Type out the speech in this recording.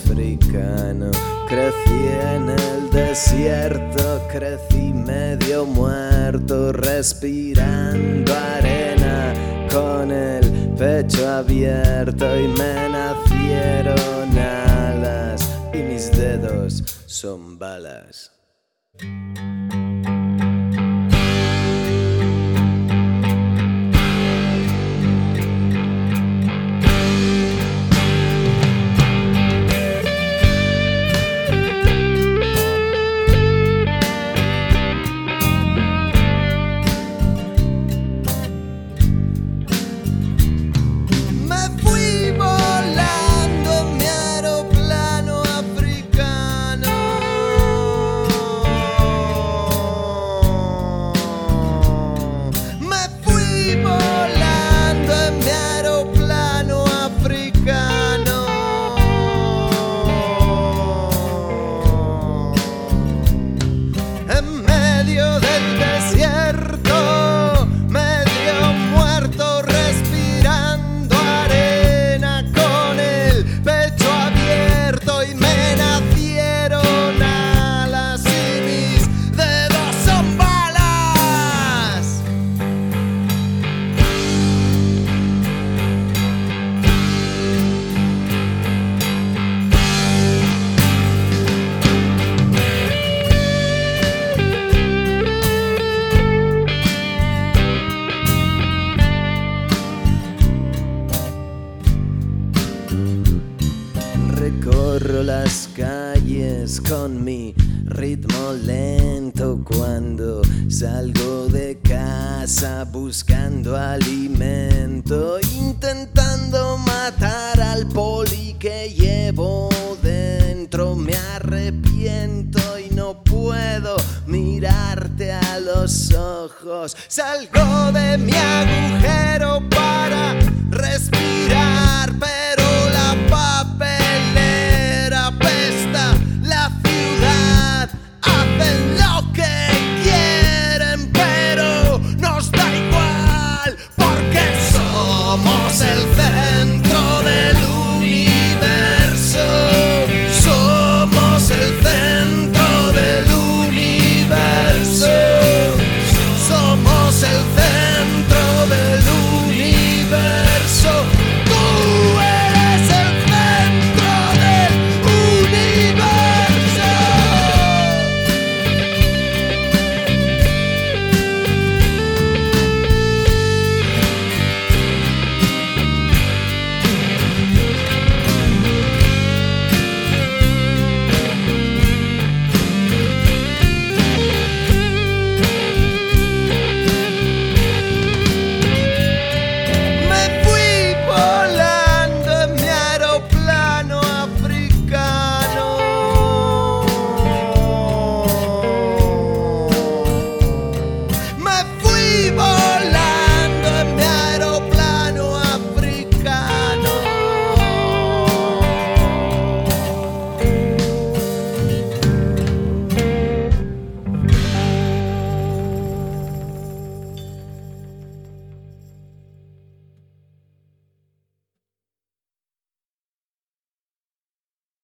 africano. Crecí en el desierto, crecí medio muerto, respirando arena con el pecho abierto, y me nacieron alas y mis dedos son balas. Recorro las calles con mi ritmo lento cuando salgo de casa buscando alimento, intentando matar al poli que llevo dentro. Me arrepiento y no puedo mirarte a los ojos. Salgo de mi agujero para respirar.